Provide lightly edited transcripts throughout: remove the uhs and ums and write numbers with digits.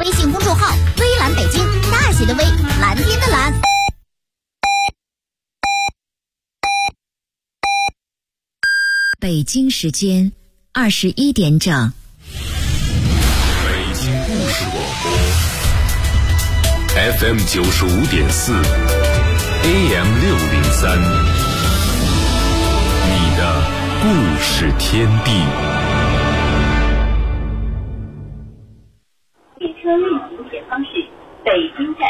微信公众号微蓝北京，大写的微，蓝天的蓝。 北京时间21点整。 北京故事广播 FM 95.4 AM 603，你的故事天地。 列车运行前方是北京站。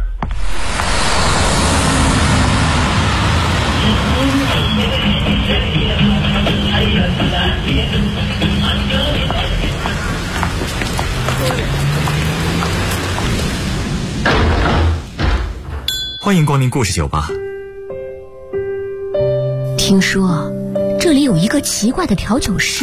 欢迎光临故事酒吧。 听说这里有一个奇怪的调酒师，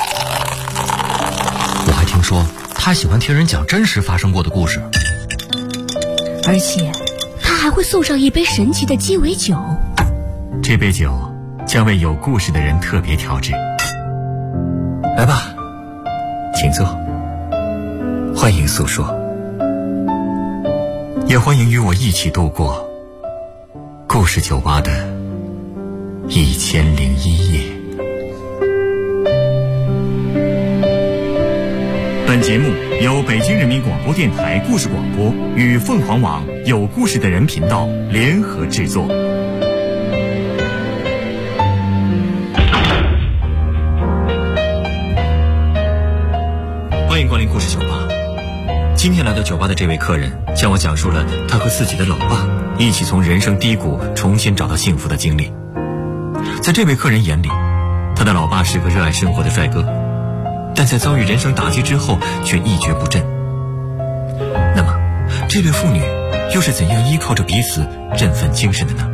我还听说他喜欢听人讲真实发生过的故事， 而且他还会送上一杯神奇的鸡尾酒。 这杯酒将为有故事的人特别调制。来吧，请坐，欢迎诉说，也欢迎与我一起度过故事酒吧的1001夜。本节目由北京人民广播电台故事广播与凤凰网有故事的人频道联合制作。欢迎光临故事酒吧。今天来到酒吧的这位客人向我讲述了他和自己的老爸一起从人生低谷重新找到幸福的经历。在这位客人眼里，他的老爸是个热爱生活的帅哥，但在遭遇人生打击之后却一蹶不振。那么这对父女又是怎样依靠着彼此振奋精神的呢？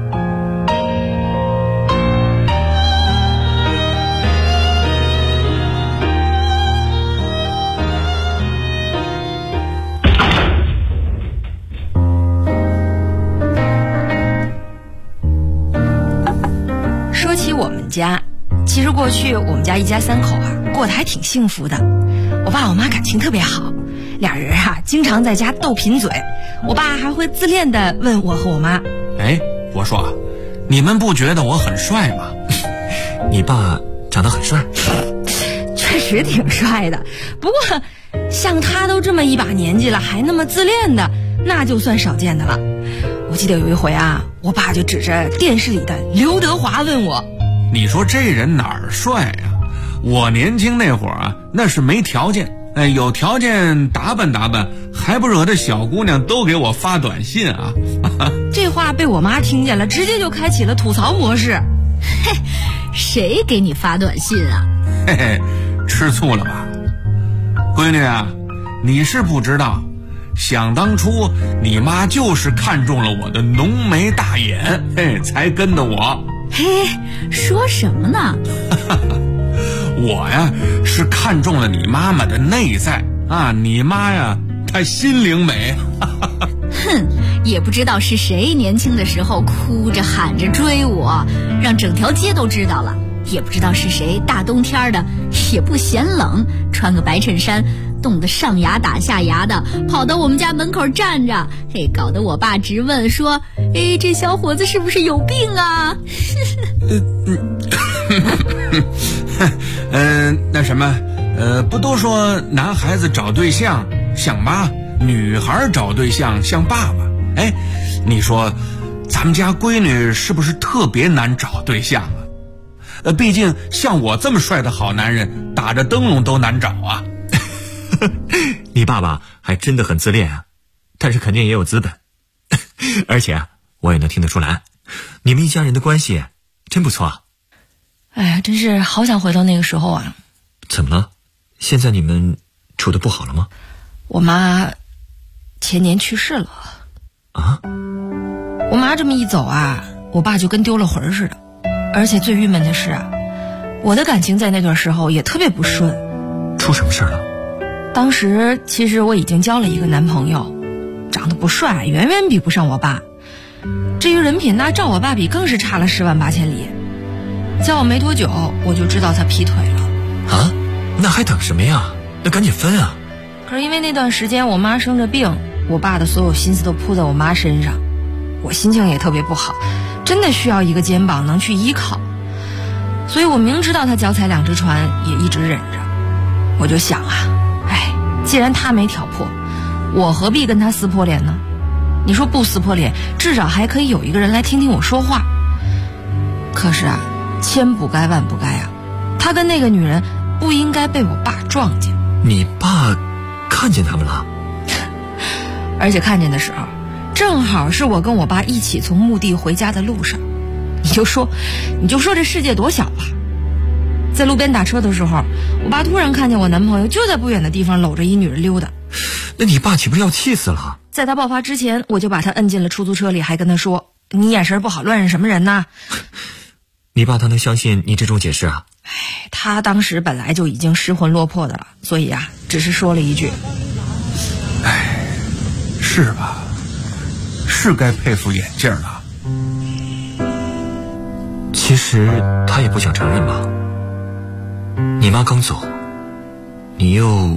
家其实过去我们家一家三口过得还挺幸福的。我爸我妈感情特别好，俩人经常在家斗贫嘴。我爸还会自恋地问我和我妈： 我说你们不觉得我很帅吗？ 你爸长得很帅。 确实挺帅的，不过像他都这么一把年纪了还那么自恋的，那就算少见的了。我记得有一回我爸就指着电视里的刘德华问我： 你说这人哪儿帅呀？我年轻那会儿那是没条件，有条件打扮打扮，还不惹得小姑娘都给我发短信啊。 这话被我妈听见了，直接就开启了吐槽模式。 嘿，谁给你发短信啊？ 嘿嘿，吃醋了吧？闺女你是不知道，想当初你妈就是看中了我的浓眉大眼，才跟的我。 嘿，说什么呢？ 我是看中了你妈妈的内在你妈她心灵美。 哼，也不知道是谁年轻的时候哭着喊着追我，让整条街都知道了。也不知道是谁大冬天的也不嫌冷，穿个白衬衫冻得上牙打下牙的，跑到我们家门口站着，搞得我爸直问说：这小伙子是不是有病啊？ 那什么，不都说男孩子找对象像妈，女孩找对象像爸爸？你说咱们家闺女是不是特别难找对象啊？毕竟像我这么帅的好男人，打着灯笼都难找啊。 你爸爸还真的很自恋但是肯定也有资本。而且我也能听得出来，你们一家人的关系真不错。 哎呀，真是好想回到那个时候怎么了？现在你们处得不好了吗？ 我妈前年去世了。我妈这么一走我爸就跟丢了魂似的。而且最郁闷的是我的感情在那段时候也特别不顺。 出什么事了？ 当时其实我已经交了一个男朋友，长得不帅，远远比不上我爸。至于人品照我爸比更是差了10万8千里。交往没多久我就知道他劈腿了。 那还等什么呀？那赶紧分可是因为那段时间我妈生着病，我爸的所有心思都扑在我妈身上，我心情也特别不好，真的需要一个肩膀能去依靠。所以我明知道他脚踩两只船，也一直忍着。我就想啊，既然他没挑破，我何必跟他撕破脸呢？你说不撕破脸，至少还可以有一个人来听听我说话。可是啊，千不该万不该啊，他跟那个女人不应该被我爸撞见。 你爸看见他们了？ 而且看见的时候，正好是我跟我爸一起从墓地回家的路上。你就说这世界多小吧。在路边打车的时候，我爸突然看见我男朋友就在不远的地方搂着一女人溜达。 那你爸岂不是要气死了？ 在他爆发之前，我就把他摁进了出租车里，还跟他说：“你眼神不好，乱认什么人呐？” 你爸他能相信你这种解释啊？ 他当时本来就已经失魂落魄的了，所以啊，只是说了一句：“ 是吧？是该佩服眼镜了。” 其实他也不想承认吧。你妈刚走，你又……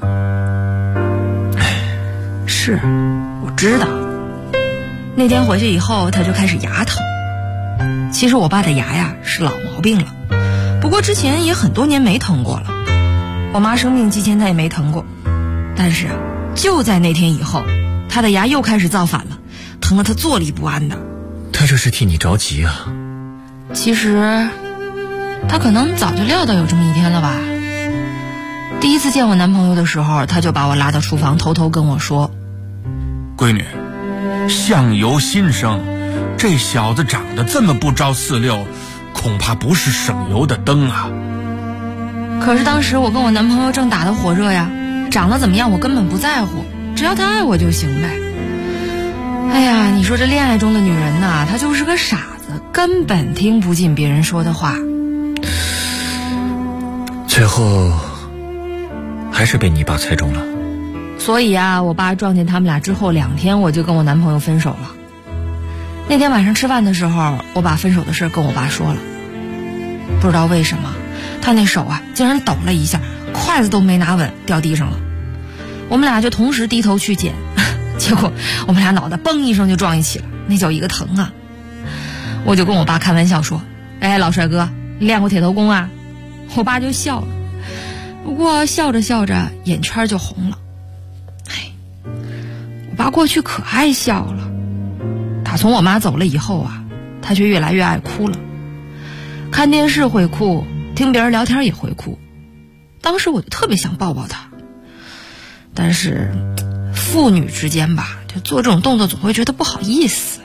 是，我知道。那天回去以后，他就开始牙疼。其实我爸的牙呀是老毛病了，不过之前也很多年没疼过了。我妈生病期间他也没疼过，但是就在那天以后，他的牙又开始造反了，疼得他坐立不安的。 他这是替你着急啊。 其实他可能早就料到有这么一天了吧。第一次见我男朋友的时候，他就把我拉到厨房，偷偷跟我说：“ 闺女，相由心生，这小子长得这么不着四六，恐怕不是省油的灯啊。” 可是当时我跟我男朋友正打得火热呀，长得怎么样我根本不在乎，只要他爱我就行呗。哎呀，你说这恋爱中的女人呐，她就是个傻子，根本听不进别人说的话。 最后还是被你爸猜中了。 所以啊，我爸撞见他们俩之后2天，我就跟我男朋友分手了。那天晚上吃饭的时候，我把分手的事跟我爸说了。不知道为什么，他那手啊竟然抖了一下，筷子都没拿稳，掉地上了。我们俩就同时低头去捡，结果我们俩脑袋嘣一声就撞一起了，那叫一个疼啊！我就跟我爸开玩笑说：“老帅哥，你练过铁头功啊？”我爸就笑了，不过笑着笑着眼圈就红了。我爸过去可爱笑了，打从我妈走了以后啊，他却越来越爱哭了。看电视会哭，听别人聊天也会哭。当时我就特别想抱抱他，但是父女之间吧，就做这种动作总会觉得不好意思。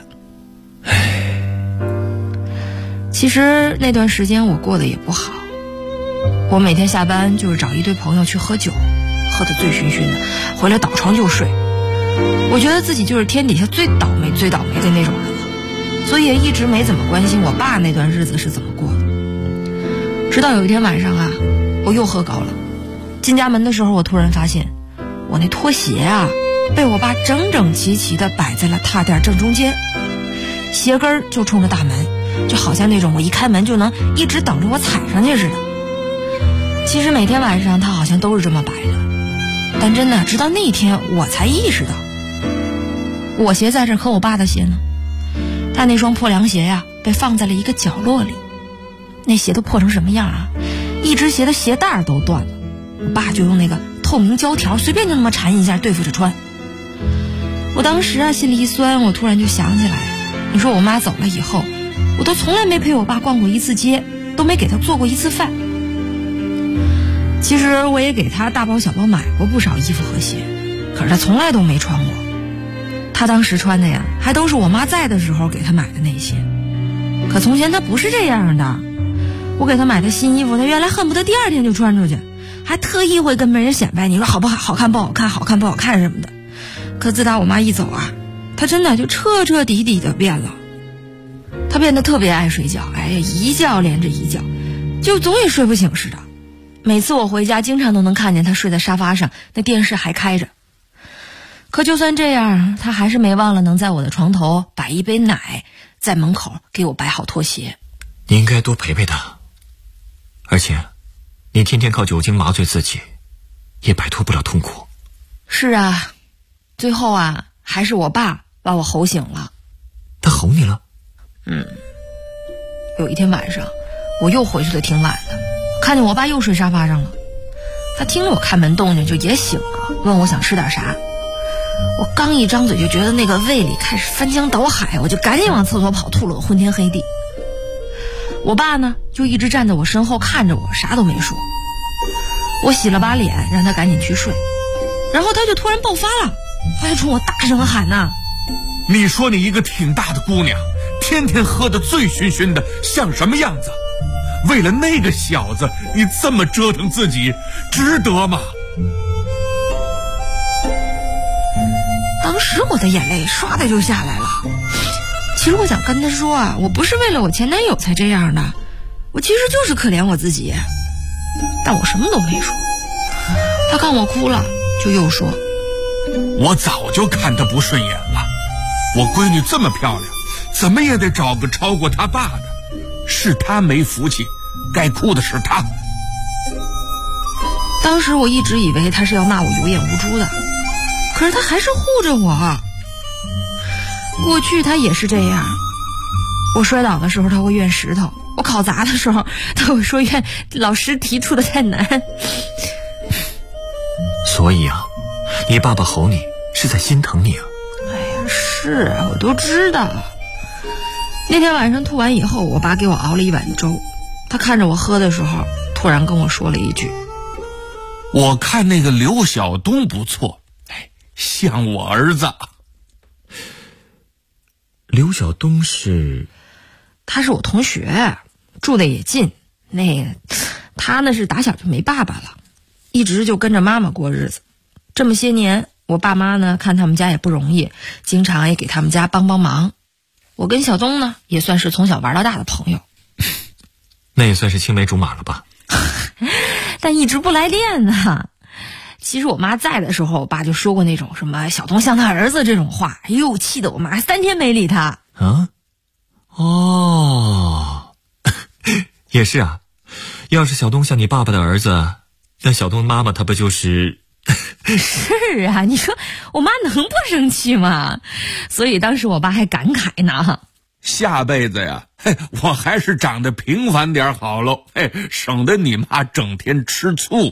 其实那段时间我过得也不好，我每天下班就是找一堆朋友去喝酒，喝得醉醺醺的，回来倒床就睡。我觉得自己就是天底下最倒霉的那种人了，所以也一直没怎么关心我爸那段日子是怎么过的。直到有一天晚上啊，我又喝高了，进家门的时候，我突然发现我那拖鞋啊被我爸整整齐齐地摆在了踏垫正中间，鞋跟就冲着大门，就好像那种我一开门就能一直等着我踩上去似的。其实每天晚上他好像都是这么摆的，但真的直到那天我才意识到，我鞋在这，可我爸的鞋呢？他那双破凉鞋呀，被放在了一个角落里。那鞋都破成什么样啊？一只鞋的鞋带都断了，我爸就用那个透明胶条随便就那么缠一下对付着穿。我当时啊心里一酸，我突然就想起来，你说我妈走了以后，我都从来没陪我爸逛过一次街，都没给他做过一次饭。其实我也给他大包小包买过不少衣服和鞋，可是他从来都没穿过。他当时穿的呀，还都是我妈在的时候给他买的那些。可从前他不是这样的，我给他买的新衣服，他原来恨不得第2天就穿出去，还特意会跟别人显摆，你说好不好，好看不好看，好看不好看什么的。可自打我妈一走啊，他真的就彻彻底底的变了。他变得特别爱睡觉，一觉连着一觉，就总也睡不醒似的。每次我回家，经常都能看见他睡在沙发上，那电视还开着。可就算这样，他还是没忘了能在我的床头摆一杯奶，在门口给我摆好拖鞋。 你应该多陪陪他，而且你天天靠酒精麻醉自己，也摆脱不了痛苦。 是啊，最后啊，还是我爸把我吼醒了。 他吼你了？ 有一天晚上，我又回去的挺晚的，看见我爸又睡沙发上了。他听着我开门动静就也醒了，问我想吃点啥。我刚一张嘴就觉得那个胃里开始翻江倒海，我就赶紧往厕所跑，吐了个昏天黑地。我爸呢就一直站在我身后看着我，啥都没说。我洗了把脸让他赶紧去睡，然后他就突然爆发了，他就冲我大声喊呐： 你说你一个挺大的姑娘，天天喝得醉醺醺的，像什么样子？为了那个小子，你这么折腾自己，值得吗？ 当时我的眼泪唰的就下来了。其实我想跟他说啊，我不是为了我前男友才这样的，我其实就是可怜我自己。但我什么都没说。他看我哭了，就又说： 我早就看他不顺眼了，我闺女这么漂亮，怎么也得找个超过他爸的。是他没福气，该哭的是他。 当时我一直以为他是要骂我有眼无珠的，可是他还是护着我。过去他也是这样，我摔倒的时候他会怨石头，我考砸的时候他会说怨老师提出的太难。 所以啊，你爸爸吼你是在心疼你啊。 哎呀，是啊，我都知道。那天晚上吐完以后，我爸给我熬了一碗粥，他看着我喝的时候突然跟我说了一句： 我看那个刘晓东不错，像我儿子。 刘晓东是？ 他是我同学，住的也近。他呢是打小就没爸爸了，一直就跟着妈妈过日子。这么些年，我爸妈呢看他们家也不容易，经常也给他们家帮忙。我跟小东呢也算是从小玩到大的朋友。 那也算是青梅竹马了吧？ 但一直不来电呢。其实我妈在的时候，我爸就说过那种什么小东像他儿子这种话，哎呦，气得我妈3天没理他。 啊？哦，也是啊。要是小东像你爸爸的儿子，那小东妈妈她不就是是啊，你说我妈能不生气吗？所以当时我爸还感慨呢， 下辈子呀，我还是长得平凡点好喽，省得你妈整天吃醋。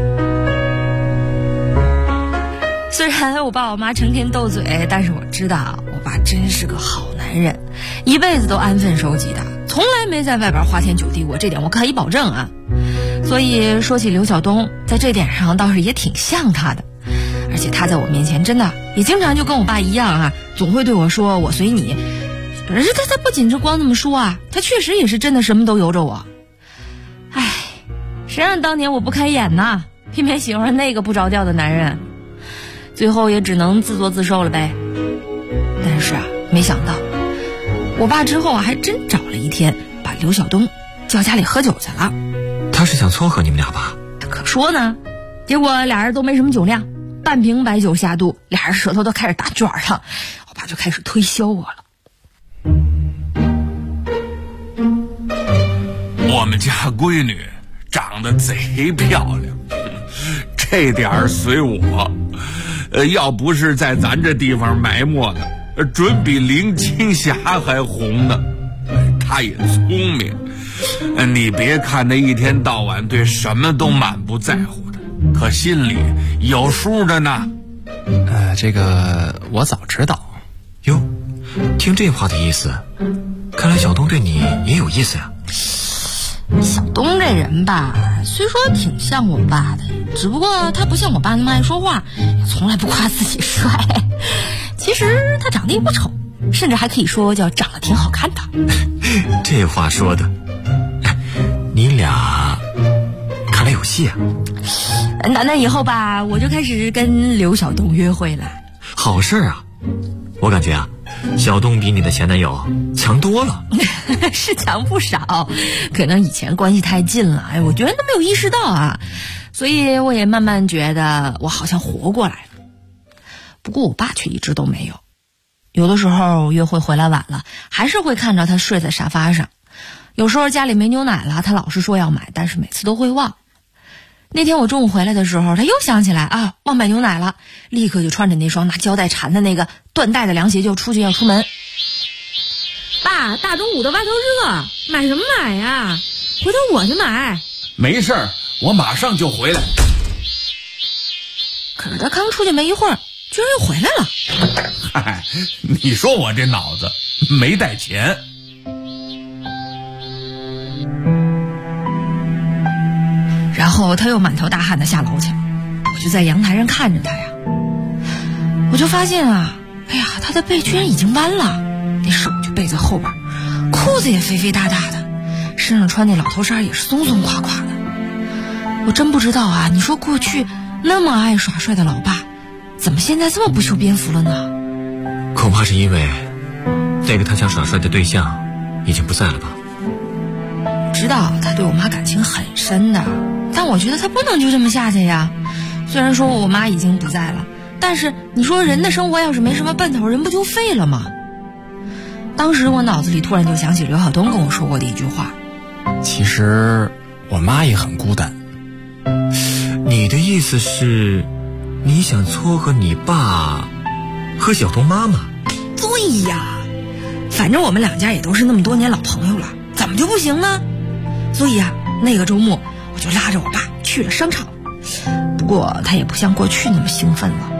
虽然我爸我妈成天斗嘴，但是我知道我爸真是个好男人，一辈子都安分守己的，从来没在外边花天酒地过，这点我可以保证啊。所以说起刘晓东，在这点上倒是也挺像他的，而且他在我面前真的也经常就跟我爸一样啊，总会对我说我随你。而且他不仅是光那么说啊，他确实也是真的什么都由着我。唉，谁让当年我不开眼呢，偏偏喜欢上那个不着调的男人，最后也只能自作自受了呗。但是啊，没想到我爸之后啊还真找了一天把刘晓东叫家里喝酒去了。 他是想撮合你们俩吧？ 可说呢，结果俩人都没什么酒量，半瓶白酒下肚，俩人舌头都开始打卷了，我爸就开始推销我了。 我们家闺女长得贼漂亮，这点儿随我，要不是在咱这地方埋没的，准比林青霞还红呢。她也聪明，你别看她一天到晚对什么都满不在乎的，可心里有数着呢。 这个我早知道。 哟，听这话的意思，看来小东对你也有意思呀。 小东这人吧，虽说挺像我爸的，只不过他不像我爸那么爱说话，也从来不夸自己帅。其实他长得也不丑，甚至还可以说叫长得挺好看的。 这话说的，你俩看来有戏啊。 那以后吧，我就开始跟刘晓东约会了。 好事啊！我感觉啊，小东比你的前男友强多了。 是强不少，可能以前关系太近了，我觉得都没有意识到啊，所以我也慢慢觉得我好像活过来了。不过我爸却一直都没有，有的时候约会回来晚了，还是会看着他睡在沙发上。有时候家里没牛奶了，他老是说要买，但是每次都会忘。 那天我中午回来的时候，他又想起来啊，忘买牛奶了，立刻就穿着那双拿胶带缠的那个缎带的凉鞋就出去要出门。爸，大中午的外头热，买什么买呀？回头我去买。 没事儿，我马上就回来。 可是他刚出去没一会儿，居然又回来了。 嗨，你说我这脑子没带钱。 然后他又满头大汗的下楼去，我就在阳台上看着他呀，我就发现啊，哎呀，他的背居然已经弯了，那手就背在后边，裤子也肥肥大大的，身上穿那老头衫也是松松垮垮的。我真不知道啊，你说过去那么爱耍帅的老爸，怎么现在这么不修边幅了呢？ 恐怕是因为那个他想耍帅的对象已经不在了吧。 我知道他对我妈感情很深的，但我觉得他不能就这么下去呀。虽然说我妈已经不在了，但是你说人的生活要是没什么奔头，人不就废了吗？当时我脑子里突然就想起刘晓东跟我说过的一句话， 其实我妈也很孤单。 你的意思是你想撮合你爸和小东妈妈？ 对呀，反正我们两家也都是那么多年老朋友了，怎么就不行呢？所以啊，那个周末我就拉着我爸去了商场，不过他也不像过去那么兴奋了。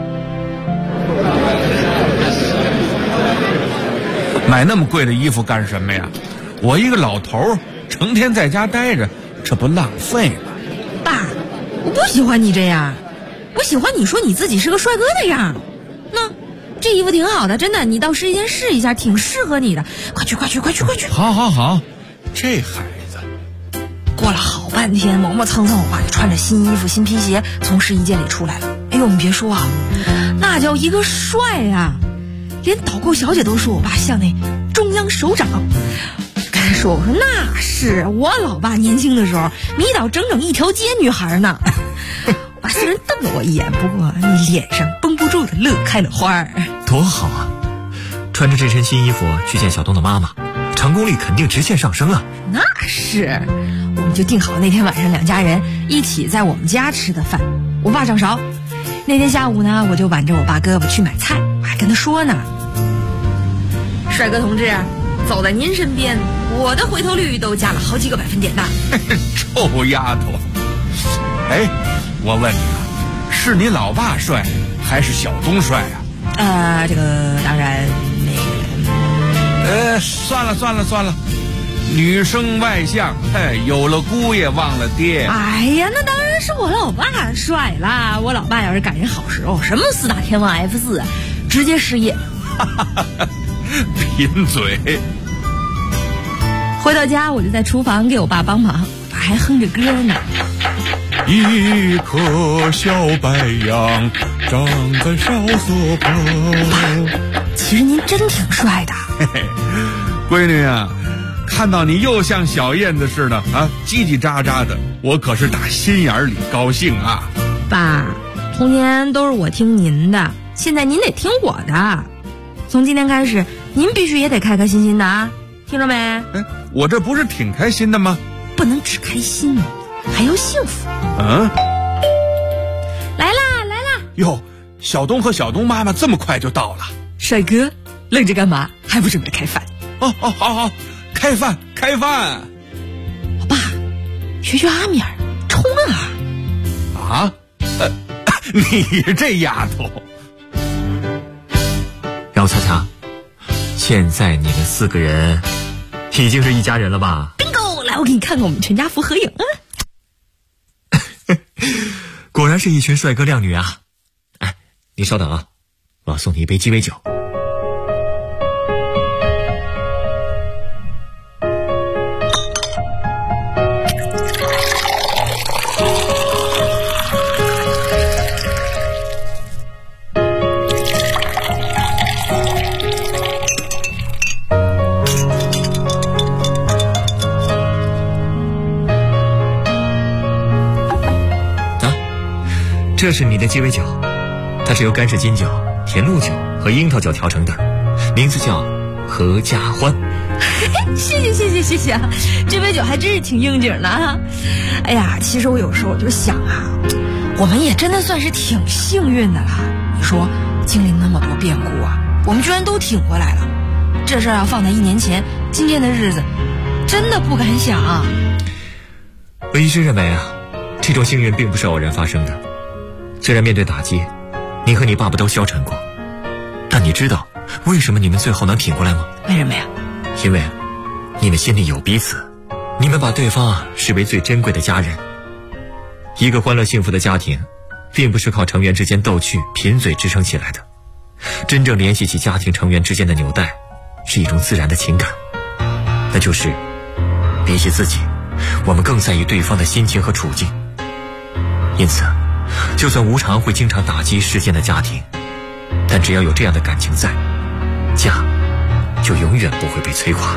买那么贵的衣服干什么呀？我一个老头成天在家待着，这不浪费吗？ 爸，我不喜欢你这样，我喜欢你说你自己是个帅哥的样。那这衣服挺好的，真的，你到试衣间试一下，挺适合你的。快去！ 好，这孩子。 过了好半天，磨磨蹭蹭，我爸就穿着新衣服、新皮鞋从试衣间里出来了。哎呦，你别说啊，那叫一个帅啊！连导购小姐都说我爸像那中央首长。跟他说，我说那是我老爸年轻的时候迷倒整整一条街女孩呢。我爸虽然瞪了我一眼，不过那脸上绷不住的乐开了花儿。 多好啊！穿着这身新衣服去见小东的妈妈，成功率肯定直线上升啊！ 那是，我们就定好那天晚上两家人一起在我们家吃的饭，我爸掌勺。那天下午呢，我就挽着我爸胳膊去买菜，我还跟他说呢，帅哥同志，走在您身边，我的回头率都加了好几个百分点呢。 臭丫头，哎，我问你啊，是你老爸帅还是小东帅啊？ 这个当然算了，女生外向，有了姑爷忘了爹。 哎呀，那当然是我老爸帅啦！我老爸要是赶上好时候，什么4大天王 F4，直接失业。 贫嘴。 回到家，我就在厨房给我爸帮忙，我爸还哼着歌呢。 一颗小白杨长在哨所旁。 其实您真挺帅的。 嘿嘿，闺女啊，看到你又像小燕子似的啊，叽叽喳喳的，我可是打心眼里高兴啊。 爸，从前都是我听您的，现在您得听我的。从今天开始，您必须也得开开心心的啊，听着没？ 哎，我这不是挺开心的吗？ 不能只开心，还要幸福。来啦！ 哟，小东和小东妈妈这么快就到了。 帅哥，愣着干嘛？还不准备开饭？ 哦，好，开饭！ 老爸，学阿米尔，冲啊！ 啊？你这丫头。 让我猜猜，现在你们4个人已经是一家人了吧 ？Bingo！ 来，我给你看看我们全家福合影啊！ 果然是一群帅哥靓女啊！哎，你稍等啊，我要送你一杯鸡尾酒。这是你的鸡尾酒，它是由干式金酒、甜露酒和樱桃酒调成的，名字叫合家欢。 谢谢，这杯酒还真是挺应景的啊。哎呀，其实我有时候我就想啊，我们也真的算是挺幸运的了。你说经历那么多变故啊，我们居然都挺过来了。这事儿要放在1年前，今天的日子真的不敢想啊。 我一直认为啊，这种幸运并不是偶然发生的。虽然面对打击，你和你爸爸都消沉过，但你知道为什么你们最后能挺过来吗？ 为什么呀？ 因为你们心里有彼此，你们把对方视为最珍贵的家人。一个欢乐幸福的家庭并不是靠成员之间逗趣贫嘴支撑起来的，真正联系起家庭成员之间的纽带是一种自然的情感，那就是比起自己，我们更在意对方的心情和处境。因此就算无常会经常打击世间的家庭，但只要有这样的感情在，家就永远不会被摧垮。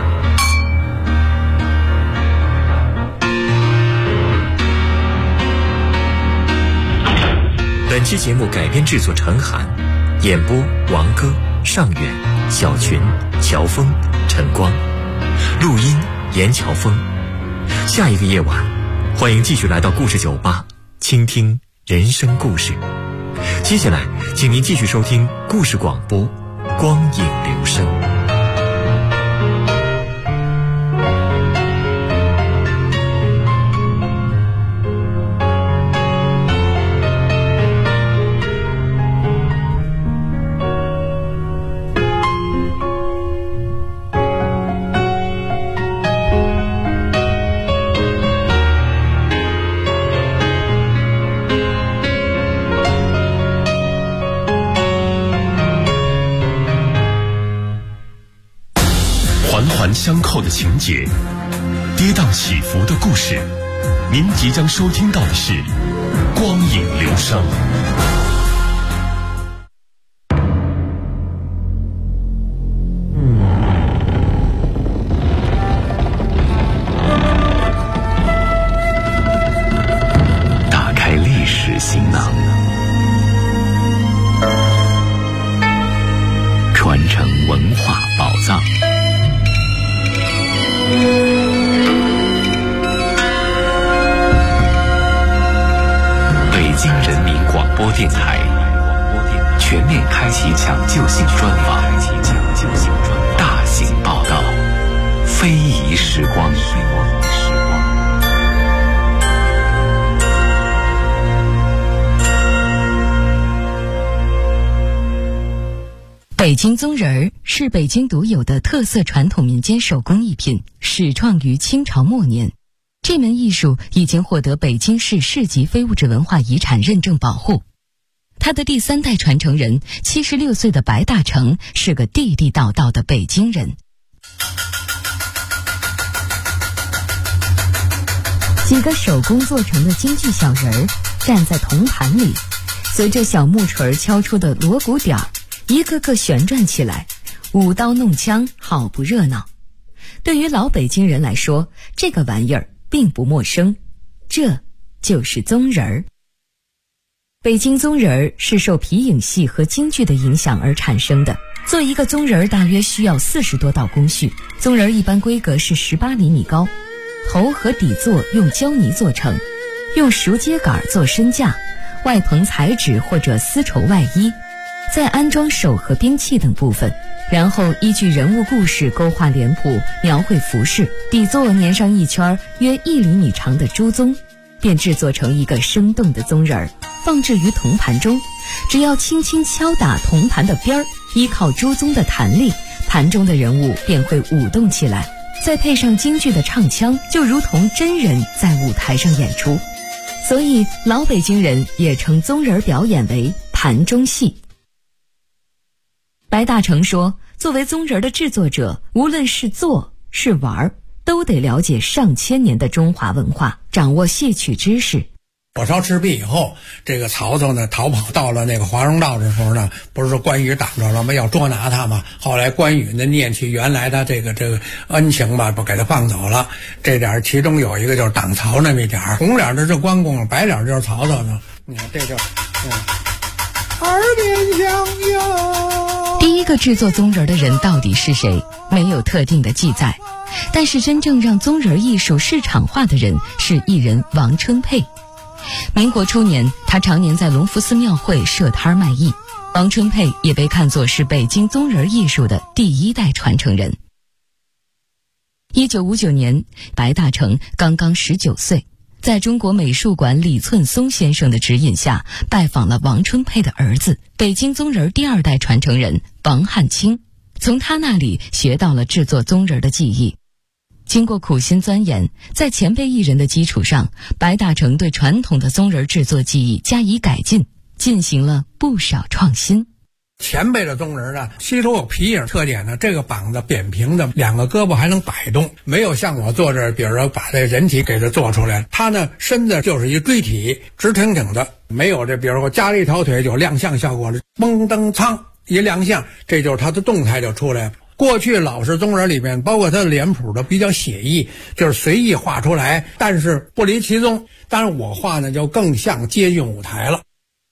本期节目改编制作陈寒，演播王歌、尚远、小群、乔峰、陈光，录音严乔峰。下一个夜晚，欢迎继续来到故事酒吧，倾听人生故事。接下来请您继续收听故事广播光影流声。 相扣的情节，跌宕起伏的故事，您即将收听到的是光影流声。打开历史行囊，传承文化宝藏。北京人民广播电台全面开启抢救性专访，大型报道，非遗时光。 北京宗人儿是北京独有的特色传统民间手工艺品，始创于清朝末年。这门艺术已经获得北京市市级非物质文化遗产认证保护。他的第3代传承人76岁的白大成是个地地道道的北京人。几个手工做成的京剧小人儿站在铜盘里，随着小木锤敲出的锣鼓点儿，一个个旋转起来，舞刀弄枪，好不热闹。对于老北京人来说，这个玩意儿并不陌生，这就是宗人儿。北京宗人儿是受皮影戏和京剧的影响而产生的。做一个宗人儿大约需要40多道工序。宗人儿一般规格是18厘米高，头和底座用胶泥做成，用熟秸秆做身架，外棚彩纸或者丝绸外衣，再安装手和兵器等部分，然后依据人物故事勾画脸谱，描绘服饰，底座粘上一圈约1厘米长的朱宗，便制作成一个生动的宗人儿，放置于铜盘中。只要轻轻敲打铜盘的边儿，依靠朱宗的弹力，盘中的人物便会舞动起来，再配上京剧的唱腔，就如同真人在舞台上演出。所以老北京人也称宗人表演为盘中戏。白大成说，作为宗人的制作者，无论是做是玩，都得了解上千年的中华文化，掌握戏曲知识。 火烧赤壁以后，这个曹操呢逃跑到了那个华容道的时候呢，不是说关羽挡着了吗？要捉拿他嘛。后来关羽呢念起原来他这个恩情吧，不给他放走了。这点其中有一个就是挡曹那么一点，红脸的是关公，白脸就是曹操呢。你看这就耳边响哟。 第一一个制作宗人的人到底是谁，没有特定的记载。但是真正让宗人艺术市场化的人是艺人王春佩。民国初年，他常年在隆福寺庙会设摊卖艺。王春佩也被看作是北京宗人艺术的第一代传承人。1959年，白大成刚刚19岁，在中国美术馆李寸松先生的指引下，拜访了王春佩的儿子，北京宗人第2代传承人王汉卿，从他那里学到了制作宗人的技艺。经过苦心钻研，在前辈艺人的基础上，白大成对传统的宗人制作技艺加以改进，进行了不少创新。 前辈的宗人呢，吸收有皮影特点呢，这个膀子扁平的，2个胳膊还能摆动，没有像我坐这儿，比如说把这人体给它做出来。他呢，身子就是一锥体，直挺挺的，没有这，比如说加了一条腿就亮相效果了，嘣噔噌一亮相，这就是他的动态就出来了。过去老式宗人里面，包括他的脸谱都比较写意，就是随意画出来，但是不离其宗。当然我画呢就更像接近舞台了。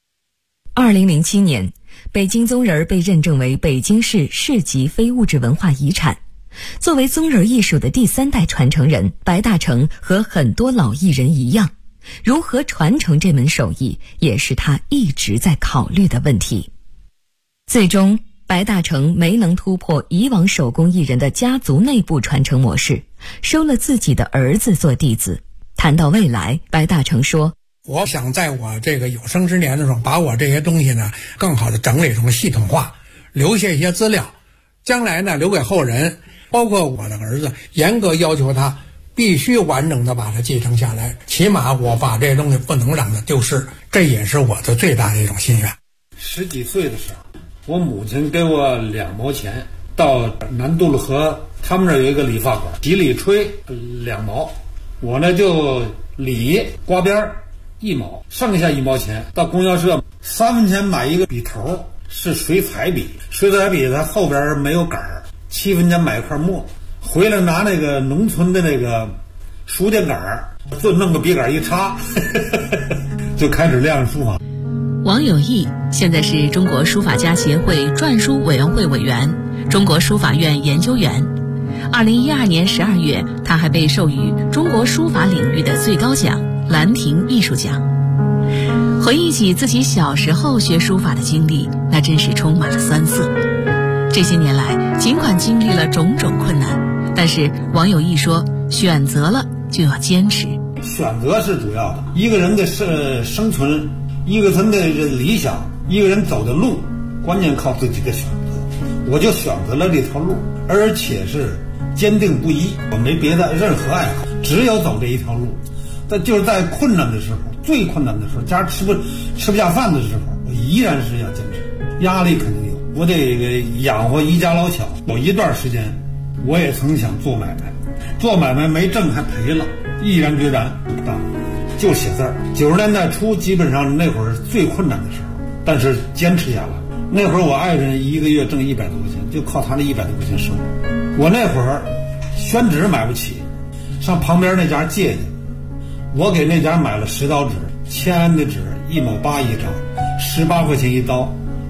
2007年，北京宗人被认证为北京市市级非物质文化遗产。作为宗人艺术的第3代传承人，白大成和很多老艺人一样，如何传承这门手艺，也是他一直在考虑的问题。最终，白大成没能突破以往手工艺人的家族内部传承模式，收了自己的儿子做弟子。谈到未来，白大成说， 我想在我这个有生之年的时候，把我这些东西呢更好的整理成系统化，留下一些资料，将来呢留给后人，包括我的儿子，严格要求他必须完整的把它继承下来，起码我把这些东西不能让它丢失，这也是我的最大的一种心愿。 10几岁的时候，我母亲给我2毛钱，到南渡路河他们这儿有一个理发馆，洗理吹2毛，我呢就理刮边1毛，剩下1毛钱到供销社3分钱买一个笔头，是水彩笔，水彩笔它后边没有杆儿，7分钱买一块墨，回来拿那个农村的那个书电杆儿，就弄个笔杆一插就开始练书法。 王有义现在是中国书法家协会篆书委员会委员、中国书法院研究员。2012年12月，他还被授予中国书法领域的最高奖兰亭艺术奖。回忆起自己小时候学书法的经历，那真是充满了酸涩。这些年来，尽管经历了种种困难，但是王有义说，选择了就要坚持。 选择是主要的，一个人的生存，一个人的理想，一个人走的路，关键靠自己的选择。我就选择了这条路，而且是坚定不移，我没别的任何爱好，只有走这一条路。但就是在困难的时候，最困难的时候，家吃不下饭的时候，我依然是要坚持。压力肯定有，我得养活一家老小。有一段时间，我也曾想做买卖，做买卖没挣还赔了，毅然决然不干，就写字儿。90年代初，基本上那会儿最困难的时候，但是坚持下来。那会儿我爱人一个月挣100多块钱，就靠他那100多块钱生活。我那会儿宣纸买不起，上旁边那家借去，我给那家买了10刀纸，签安的纸1毛8一张，18块钱一刀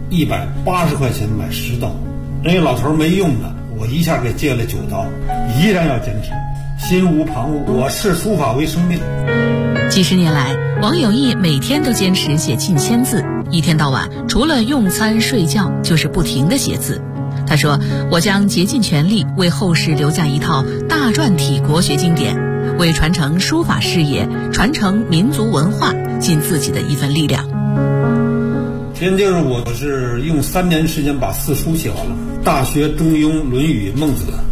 ，180块钱买10刀。人家老头没用的，我一下给借了9刀，依然要坚持，心无旁骛。我视书法为生命。 几十年来，王有义每天都坚持写近1000字，一天到晚除了用餐睡觉就是不停地写字。他说，我将竭尽全力为后世留下一套大篆体国学经典，为传承书法事业、传承民族文化尽自己的一份力量。 先就是我是用3年时间把4书写完了，《大学》《中庸》《论语》《孟子》。